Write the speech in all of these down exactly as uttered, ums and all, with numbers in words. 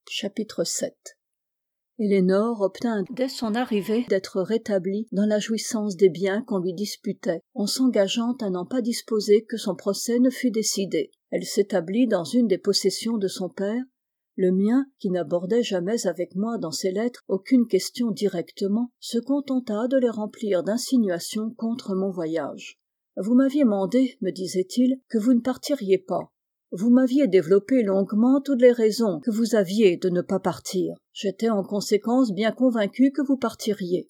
Chapitre sept. Élénore obtint dès son arrivée d'être rétablie dans la jouissance des biens qu'on lui disputait, en s'engageant à n'en pas disposer que son procès ne fût décidé. Elle s'établit dans une des possessions de son père. Le mien, qui n'abordait jamais avec moi dans ses lettres aucune question directement, se contenta de les remplir d'insinuations contre mon voyage. « Vous m'aviez mandé, me disait-il, que vous ne partiriez pas. Vous m'aviez développé longuement toutes les raisons que vous aviez de ne pas partir. J'étais en conséquence bien convaincu que vous partiriez.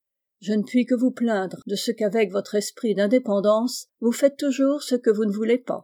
Je ne puis que vous plaindre de ce qu'avec votre esprit d'indépendance, vous faites toujours ce que vous ne voulez pas.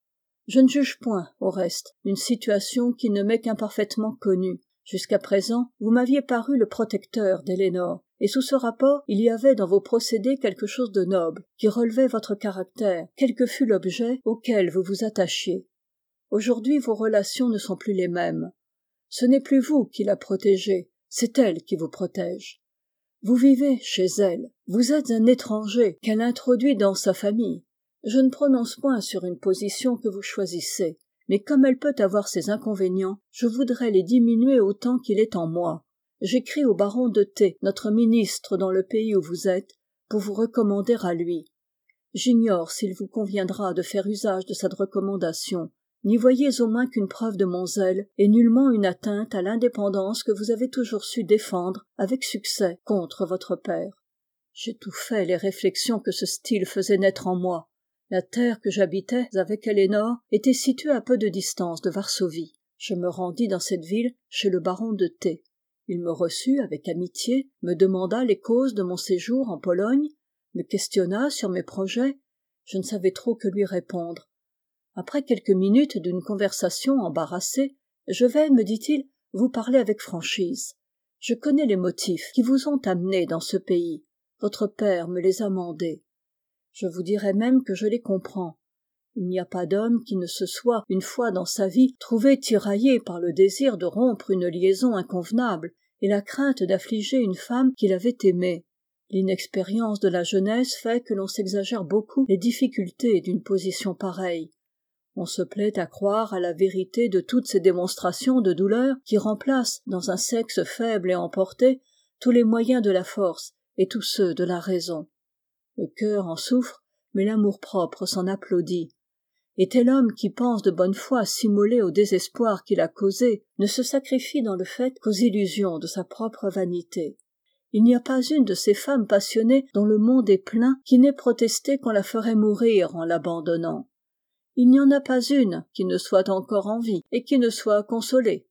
Je ne juge point, au reste, d'une situation qui ne m'est qu'imparfaitement connue. Jusqu'à présent, vous m'aviez paru le protecteur d'Élénore, et sous ce rapport, il y avait dans vos procédés quelque chose de noble, qui relevait votre caractère, quel que fût l'objet auquel vous vous attachiez. Aujourd'hui, vos relations ne sont plus les mêmes. Ce n'est plus vous qui la protégez, c'est elle qui vous protège. Vous vivez chez elle, vous êtes un étranger qu'elle introduit dans sa famille. Je ne prononce point sur une position que vous choisissez, mais comme elle peut avoir ses inconvénients, je voudrais les diminuer autant qu'il est en moi. J'écris au baron de T, notre ministre dans le pays où vous êtes, pour vous recommander à lui. J'ignore s'il vous conviendra de faire usage de cette recommandation. N'y voyez au moins qu'une preuve de mon zèle et nullement une atteinte à l'indépendance que vous avez toujours su défendre avec succès contre votre père. J'étouffais les réflexions que ce style faisait naître en moi. La terre que j'habitais avec Élénore était située à peu de distance de Varsovie. Je me rendis dans cette ville chez le baron de T. Il me reçut avec amitié, me demanda les causes de mon séjour en Pologne, me questionna sur mes projets. Je ne savais trop que lui répondre. Après quelques minutes d'une conversation embarrassée, je vais, me dit-il, vous parler avec franchise. Je connais les motifs qui vous ont amené dans ce pays. Votre père me les a mandés. Je vous dirai même que je les comprends. Il n'y a pas d'homme qui ne se soit, une fois dans sa vie, trouvé tiraillé par le désir de rompre une liaison inconvenable et la crainte d'affliger une femme qu'il avait aimée. L'inexpérience de la jeunesse fait que l'on s'exagère beaucoup les difficultés d'une position pareille. On se plaît à croire à la vérité de toutes ces démonstrations de douleur qui remplacent, dans un sexe faible et emporté, tous les moyens de la force et tous ceux de la raison. Le cœur en souffre, mais l'amour-propre s'en applaudit. Et tel homme qui pense de bonne foi s'immoler au désespoir qu'il a causé ne se sacrifie dans le fait qu'aux illusions de sa propre vanité. Il n'y a pas une de ces femmes passionnées dont le monde est plein qui n'ait protesté qu'on la ferait mourir en l'abandonnant. Il n'y en a pas une qui ne soit encore en vie et qui ne soit consolée.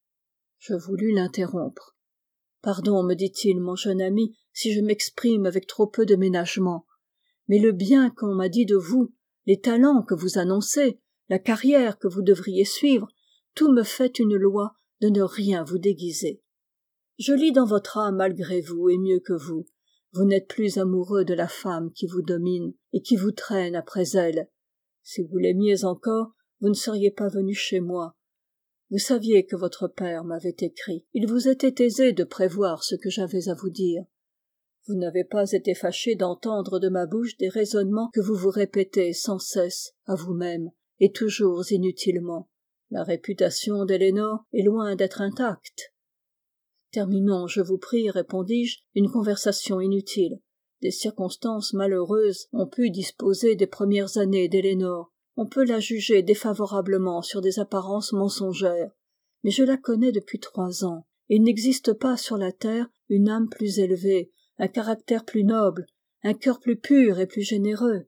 Je voulus l'interrompre. « Pardon, me dit-il, mon jeune ami, si je m'exprime avec trop peu de ménagement. Mais le bien qu'on m'a dit de vous, les talents que vous annoncez, la carrière que vous devriez suivre, tout me fait une loi de ne rien vous déguiser. Je lis dans votre âme malgré vous et mieux que vous. Vous n'êtes plus amoureux de la femme qui vous domine et qui vous traîne après elle. Si vous l'aimiez encore, vous ne seriez pas venu chez moi. Vous saviez que votre père m'avait écrit. Il vous était aisé de prévoir ce que j'avais à vous dire. Vous n'avez pas été fâché d'entendre de ma bouche des raisonnements que vous vous répétez sans cesse à vous-même, et toujours inutilement. La réputation d'Élénore est loin d'être intacte. Terminons, je vous prie, répondis-je, une conversation inutile. Des circonstances malheureuses ont pu disposer des premières années d'Élénore. On peut la juger défavorablement sur des apparences mensongères. Mais je la connais depuis trois ans, et il n'existe pas sur la terre une âme plus élevée, un caractère plus noble, un cœur plus pur et plus généreux.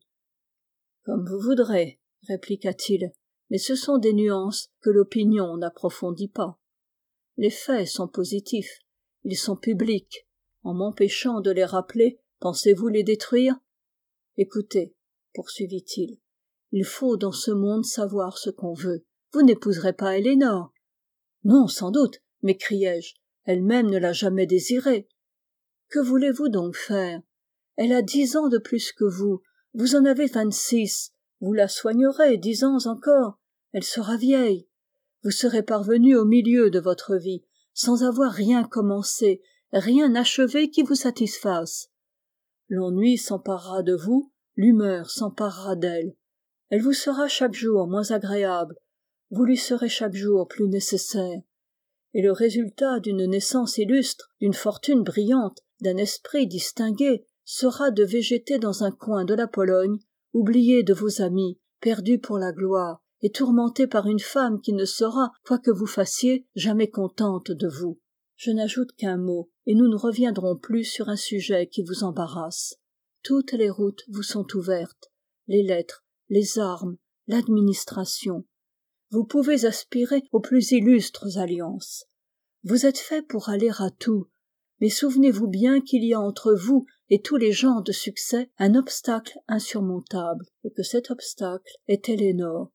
« Comme vous voudrez, » répliqua-t-il, « mais ce sont des nuances que l'opinion n'approfondit pas. Les faits sont positifs, ils sont publics. En m'empêchant de les rappeler, pensez-vous les détruire? Écoutez, poursuivit-il, il faut dans ce monde savoir ce qu'on veut. Vous n'épouserez pas Élénore. Non, sans doute, m'écriai-je, elle-même ne l'a jamais désiré. Que voulez-vous donc faire? Elle a dix ans de plus que vous, vous en avez vingt-six, vous la soignerez dix ans encore, elle sera vieille. Vous serez parvenu au milieu de votre vie, sans avoir rien commencé, rien achevé qui vous satisfasse. L'ennui s'emparera de vous, l'humeur s'emparera d'elle. Elle vous sera chaque jour moins agréable, vous lui serez chaque jour plus nécessaire. et le résultat d'une naissance illustre, d'une fortune brillante, d'un esprit distingué, sera de végéter dans un coin de la Pologne, oublié de vos amis, perdu pour la gloire, et tourmenté par une femme qui ne sera, quoi que vous fassiez, jamais contente de vous. Je n'ajoute qu'un mot, et nous ne reviendrons plus sur un sujet qui vous embarrasse. Toutes les routes vous sont ouvertes, les lettres, les armes, l'administration. Vous pouvez aspirer aux plus illustres alliances. Vous êtes fait pour aller à tout, mais souvenez-vous bien qu'il y a entre vous et tous les gens de succès un obstacle insurmontable, et que cet obstacle est Elénore.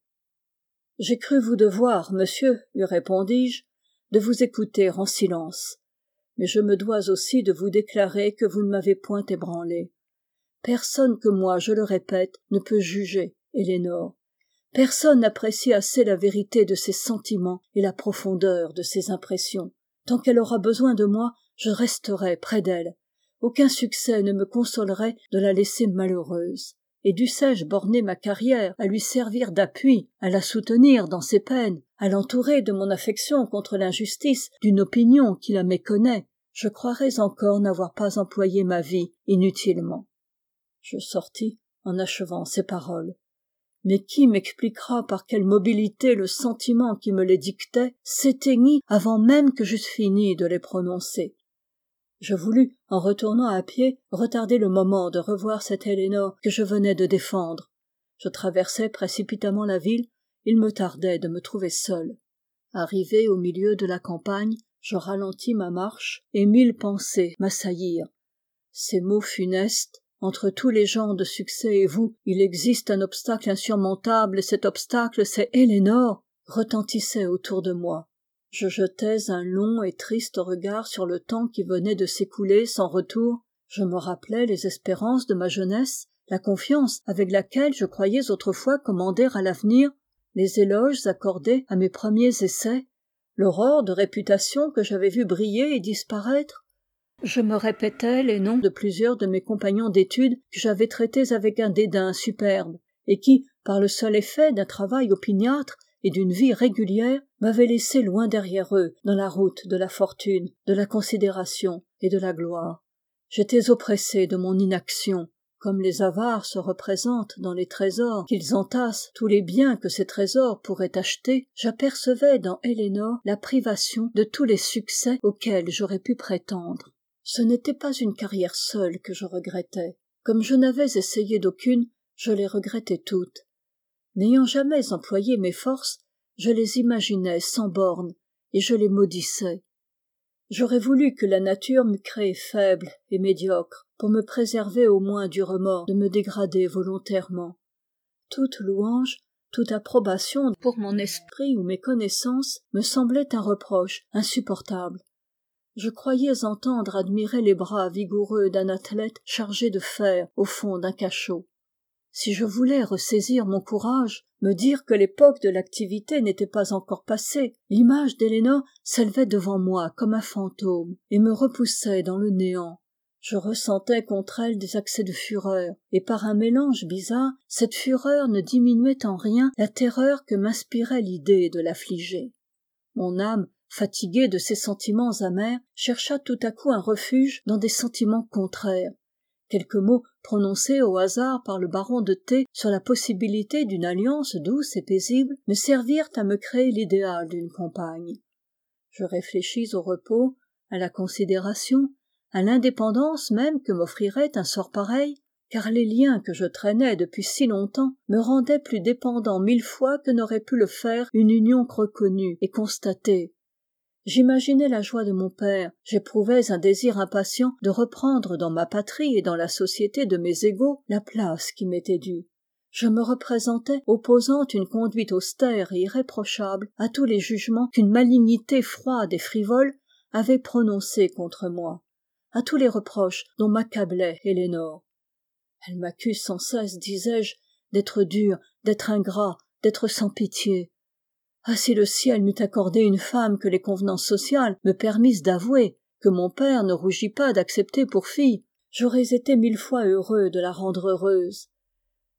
J'ai cru vous devoir, monsieur, lui répondis-je, de vous écouter en silence, mais je me dois aussi de vous déclarer que vous ne m'avez point ébranlé. Personne que moi, je le répète, ne peut juger Elénore. Personne n'apprécie assez la vérité de ses sentiments et la profondeur de ses impressions. Tant qu'elle aura besoin de moi, je resterai près d'elle. Aucun succès ne me consolerait de la laisser malheureuse. Et dussé-je borner ma carrière à lui servir d'appui, à la soutenir dans ses peines, à l'entourer de mon affection contre l'injustice d'une opinion qui la méconnaît, je croirais encore n'avoir pas employé ma vie inutilement. Je sortis en achevant ces paroles. Mais qui m'expliquera par quelle mobilité le sentiment qui me les dictait s'éteignit avant même que j'eusse fini de les prononcer. Je voulus, en retournant à pied, retarder le moment de revoir cette Elénore que je venais de défendre. Je traversais précipitamment la ville, il me tardait de me trouver seul. Arrivé au milieu de la campagne, je ralentis ma marche et mille pensées m'assaillirent. Ces mots funestes, entre tous les gens de succès et vous, il existe un obstacle insurmontable et cet obstacle c'est Elénore, retentissaient autour de moi. Je jetais un long et triste regard sur le temps qui venait de s'écouler sans retour. Je me rappelais les espérances de ma jeunesse, la confiance avec laquelle je croyais autrefois commander à l'avenir, les éloges accordés à mes premiers essais, l'aurore de réputation que j'avais vue briller et disparaître. Je me répétais les noms de plusieurs de mes compagnons d'études que j'avais traités avec un dédain superbe, et qui, par le seul effet d'un travail opiniâtre et d'une vie régulière, m'avaient laissé loin derrière eux dans la route de la fortune, de la considération et de la gloire. J'étais oppressé de mon inaction, comme les avares se représentent dans les trésors qu'ils entassent tous les biens que ces trésors pourraient acheter. J'apercevais dans Elénore la privation de tous les succès auxquels j'aurais pu prétendre. Ce n'était pas une carrière seule que je regrettais. Comme je n'avais essayé d'aucune, je les regrettais toutes. N'ayant jamais employé mes forces, je les imaginais sans bornes, et je les maudissais. J'aurais voulu que la nature m'eût créé faible et médiocre, pour me préserver au moins du remords de me dégrader volontairement. Toute louange, toute approbation pour mon esprit ou mes connaissances me semblait un reproche insupportable. Je croyais entendre admirer les bras vigoureux d'un athlète chargé de fer au fond d'un cachot. Si je voulais ressaisir mon courage, me dire que l'époque de l'activité n'était pas encore passée, l'image d'Elénore s'élevait devant moi comme un fantôme et me repoussait dans le néant. Je ressentais contre elle des accès de fureur, et par un mélange bizarre, cette fureur ne diminuait en rien la terreur que m'inspirait l'idée de l'affliger. Mon âme, fatiguée de ces sentiments amers, chercha tout à coup un refuge dans des sentiments contraires. Quelques mots prononcés au hasard par le baron de T sur la possibilité d'une alliance douce et paisible me servirent à me créer l'idéal d'une compagne. Je réfléchis au repos, à la considération, à l'indépendance même que m'offrirait un sort pareil, car les liens que je traînais depuis si longtemps me rendaient plus dépendant mille fois que n'aurait pu le faire une union reconnue et constatée. J'imaginais la joie de mon père, j'éprouvais un désir impatient de reprendre dans ma patrie et dans la société de mes égaux la place qui m'était due. Je me représentais opposant une conduite austère et irréprochable à tous les jugements qu'une malignité froide et frivole avait prononcés contre moi, à tous les reproches dont m'accablait Elénore. Elle m'accuse sans cesse, disais-je, d'être dur, d'être ingrat, d'être sans pitié. Ah, si le ciel m'eût accordé une femme que les convenances sociales me permissent d'avouer, que mon père ne rougit pas d'accepter pour fille, j'aurais été mille fois heureux de la rendre heureuse.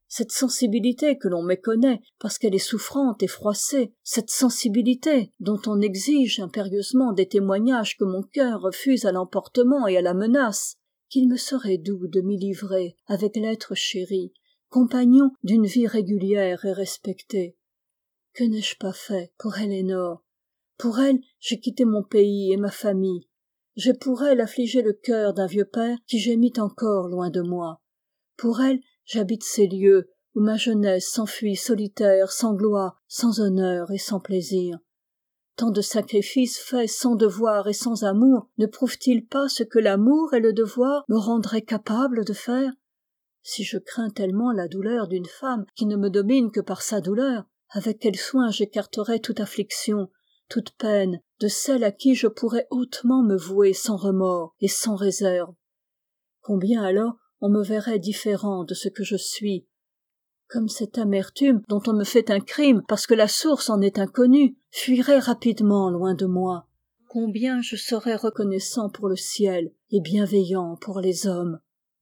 cette sensibilité que l'on méconnaît parce qu'elle est souffrante et froissée, cette sensibilité dont on exige impérieusement des témoignages que mon cœur refuse à l'emportement et à la menace, qu'il me serait doux de m'y livrer avec l'être chéri, compagnon d'une vie régulière et respectée. Que n'ai-je pas fait pour Eleanor? Pour elle, j'ai quitté mon pays et ma famille. J'ai pour elle affligé le cœur d'un vieux père qui gémit encore loin de moi. Pour elle, j'habite ces lieux où ma jeunesse s'enfuit solitaire, sans gloire, sans honneur et sans plaisir. Tant de sacrifices faits sans devoir et sans amour ne prouvent-ils pas ce que l'amour et le devoir me rendraient capable de faire? Si je crains tellement la douleur d'une femme qui ne me domine que par sa douleur, avec quel soin j'écarterais toute affliction, toute peine de celle à qui je pourrais hautement me vouer sans remords et sans réserve. Combien alors on me verrait différent de ce que je suis, comme cette amertume dont on me fait un crime parce que la source en est inconnue fuirait rapidement loin de moi. Combien je serais reconnaissant pour le ciel et bienveillant pour les hommes.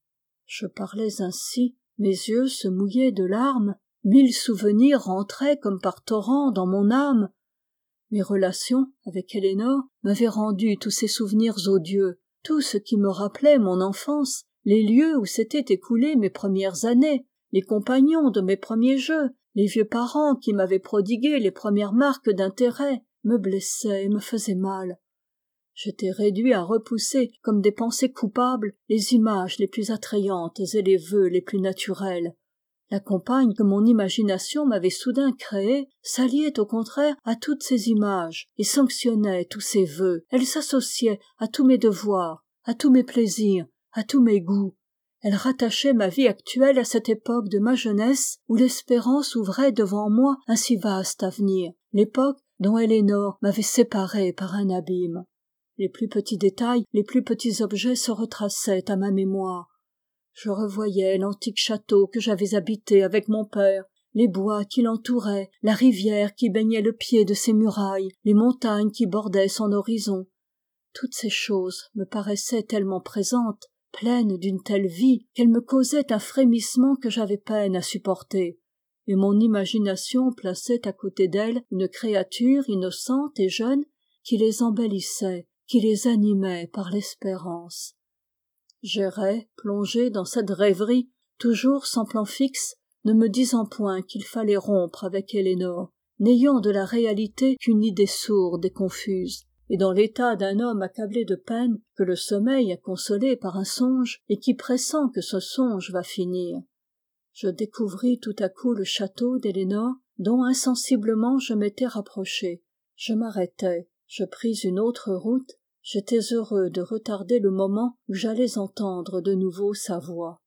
Je parlais ainsi, mes yeux se mouillaient de larmes, mille souvenirs rentraient comme par torrent dans mon âme. Mes relations avec Eleanor m'avaient rendu tous ces souvenirs odieux, tout ce qui me rappelait mon enfance, les lieux où s'étaient écoulées mes premières années, les compagnons de mes premiers jeux, les vieux parents qui m'avaient prodigué les premières marques d'intérêt, me blessaient et me faisaient mal. J'étais réduit à repousser comme des pensées coupables les images les plus attrayantes et les vœux les plus naturels. La compagne que mon imagination m'avait soudain créée s'alliait au contraire à toutes ces images et sanctionnait tous ces vœux. Elle s'associait à tous mes devoirs, à tous mes plaisirs, à tous mes goûts. Elle rattachait ma vie actuelle à cette époque de ma jeunesse où l'espérance ouvrait devant moi un si vaste avenir, l'époque dont Eleanor m'avait séparé par un abîme. Les plus petits détails, les plus petits objets se retraçaient à ma mémoire. Je revoyais l'antique château que j'avais habité avec mon père, les bois qui l'entouraient, la rivière qui baignait le pied de ses murailles, les montagnes qui bordaient son horizon. Toutes ces choses me paraissaient tellement présentes, pleines d'une telle vie, qu'elles me causaient un frémissement que j'avais peine à supporter. Et mon imagination plaçait à côté d'elles une créature innocente et jeune qui les embellissait, qui les animait par l'espérance. J'errais, plongé dans cette rêverie, toujours sans plan fixe, ne me disant point qu'il fallait rompre avec Eleanor, n'ayant de la réalité qu'une idée sourde et confuse, et dans l'état d'un homme accablé de peine, que le sommeil a consolé par un songe, et qui pressent que ce songe va finir. Je découvris tout à coup le château d'Eleanor, dont insensiblement je m'étais rapproché. Je m'arrêtai, je pris une autre route, j'étais heureux de retarder le moment où j'allais entendre de nouveau sa voix.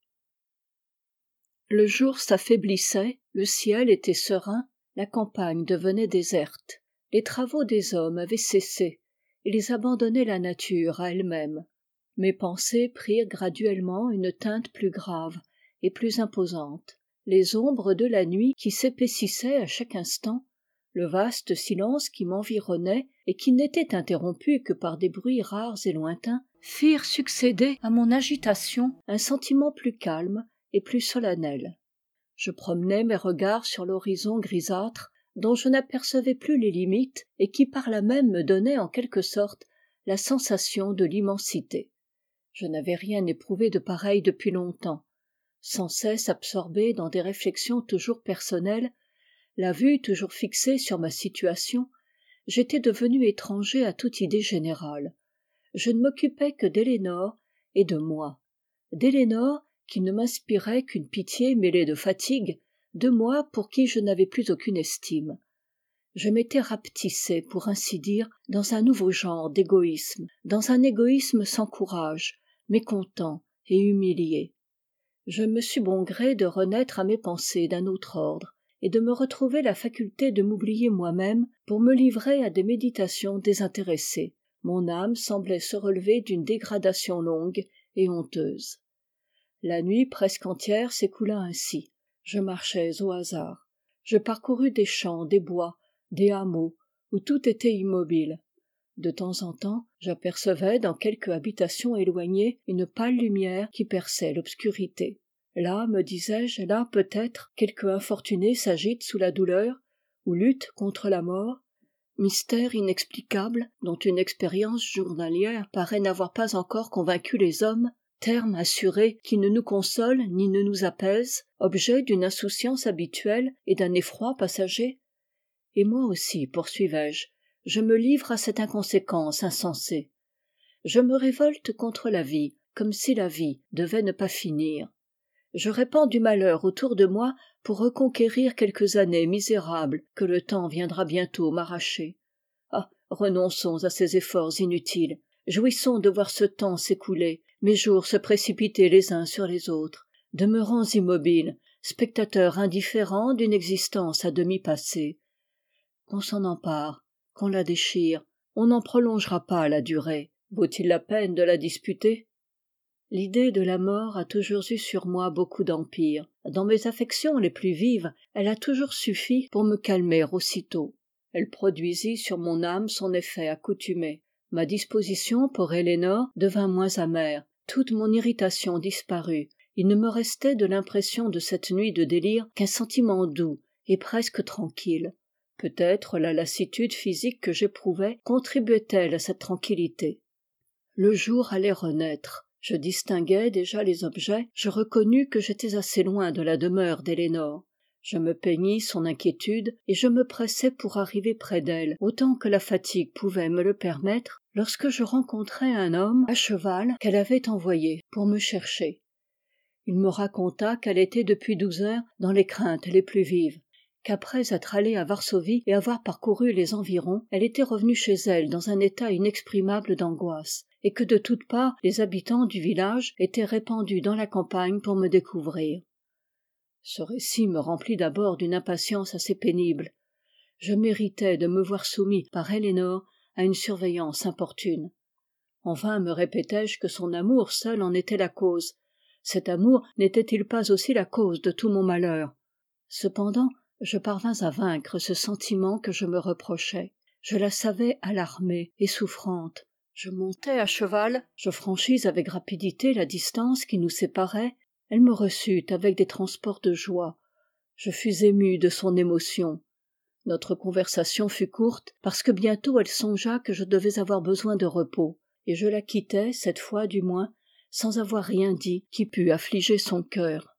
Le jour s'affaiblissait, le ciel était serein, la campagne devenait déserte. Les travaux des hommes avaient cessé, ils abandonnaient la nature à elle-même. Mes pensées prirent graduellement une teinte plus grave et plus imposante. Les ombres de la nuit qui s'épaississaient à chaque instant, le vaste silence qui m'environnait et qui n'était interrompu que par des bruits rares et lointains, firent succéder à mon agitation un sentiment plus calme et plus solennel. Je promenais mes regards sur l'horizon grisâtre, dont je n'apercevais plus les limites et qui par là même me donnait en quelque sorte la sensation de l'immensité. Je n'avais rien éprouvé de pareil depuis longtemps. Sans cesse absorbé dans des réflexions toujours personnelles, la vue toujours fixée sur ma situation, j'étais devenu étranger à toute idée générale. Je ne m'occupais que d'Eleanor et de moi. D'Eleanor qui ne m'inspirait qu'une pitié mêlée de fatigue, de moi pour qui je n'avais plus aucune estime. Je m'étais rapetissé, pour ainsi dire, dans un nouveau genre d'égoïsme, dans un égoïsme sans courage, mécontent et humilié. Je me sus bon gré de renaître à mes pensées d'un autre ordre, et de me retrouver la faculté de m'oublier moi-même pour me livrer à des méditations désintéressées. Mon âme semblait se relever d'une dégradation longue et honteuse. La nuit presque entière s'écoula ainsi. Je marchais au hasard. Je parcourus des champs, des bois, des hameaux, où tout était immobile. De temps en temps, j'apercevais dans quelque habitation éloignée une pâle lumière qui perçait l'obscurité. Là, me disais-je, là, peut-être, quelque infortuné s'agite sous la douleur, ou lutte contre la mort, mystère inexplicable dont une expérience journalière paraît n'avoir pas encore convaincu les hommes, terme assuré qui ne nous console ni ne nous apaise, objet d'une insouciance habituelle et d'un effroi passager. Et moi aussi, poursuivais-je, je me livre à cette inconséquence insensée. Je me révolte contre la vie, comme si la vie devait ne pas finir. Je répands du malheur autour de moi pour reconquérir quelques années misérables que le temps viendra bientôt m'arracher. Ah, renonçons à ces efforts inutiles. Jouissons de voir ce temps s'écouler, mes jours se précipiter les uns sur les autres, demeurants immobiles, spectateurs indifférents d'une existence à demi passée. Qu'on s'en empare, qu'on la déchire, on n'en prolongera pas la durée. Vaut-il la peine de la disputer ? L'idée de la mort a toujours eu sur moi beaucoup d'empire. Dans mes affections les plus vives, elle a toujours suffi pour me calmer aussitôt. Elle produisit sur mon âme son effet accoutumé. Ma disposition pour Eleanor devint moins amère, toute mon irritation disparut. Il ne me restait de l'impression de cette nuit de délire qu'un sentiment doux et presque tranquille. Peut-être la lassitude physique que j'éprouvais contribuait-elle à cette tranquillité. Le jour allait renaître. Je distinguais déjà les objets, je reconnus que j'étais assez loin de la demeure d'Elénore. Je me peignis son inquiétude et je me pressai pour arriver près d'elle, autant que la fatigue pouvait me le permettre, lorsque je rencontrai un homme à cheval qu'elle avait envoyé pour me chercher. Il me raconta qu'elle était depuis douze heures dans les craintes les plus vives, qu'après être allée à Varsovie et avoir parcouru les environs, elle était revenue chez elle dans un état inexprimable d'angoisse, et que de toutes parts les habitants du village étaient répandus dans la campagne pour me découvrir. Ce récit me remplit d'abord d'une impatience assez pénible. Je méritais de me voir soumis par Eleanor à une surveillance importune. En vain me répétai-je que son amour seul en était la cause. Cet amour n'était-il pas aussi la cause de tout mon malheur ? Cependant, je parvins à vaincre ce sentiment que je me reprochais. Je la savais alarmée et souffrante. Je montai à cheval, je franchis avec rapidité la distance qui nous séparait. Elle me reçut avec des transports de joie. Je fus ému de son émotion. Notre conversation fut courte, parce que bientôt elle songea que je devais avoir besoin de repos, et je la quittai, cette fois du moins, sans avoir rien dit qui pût affliger son cœur.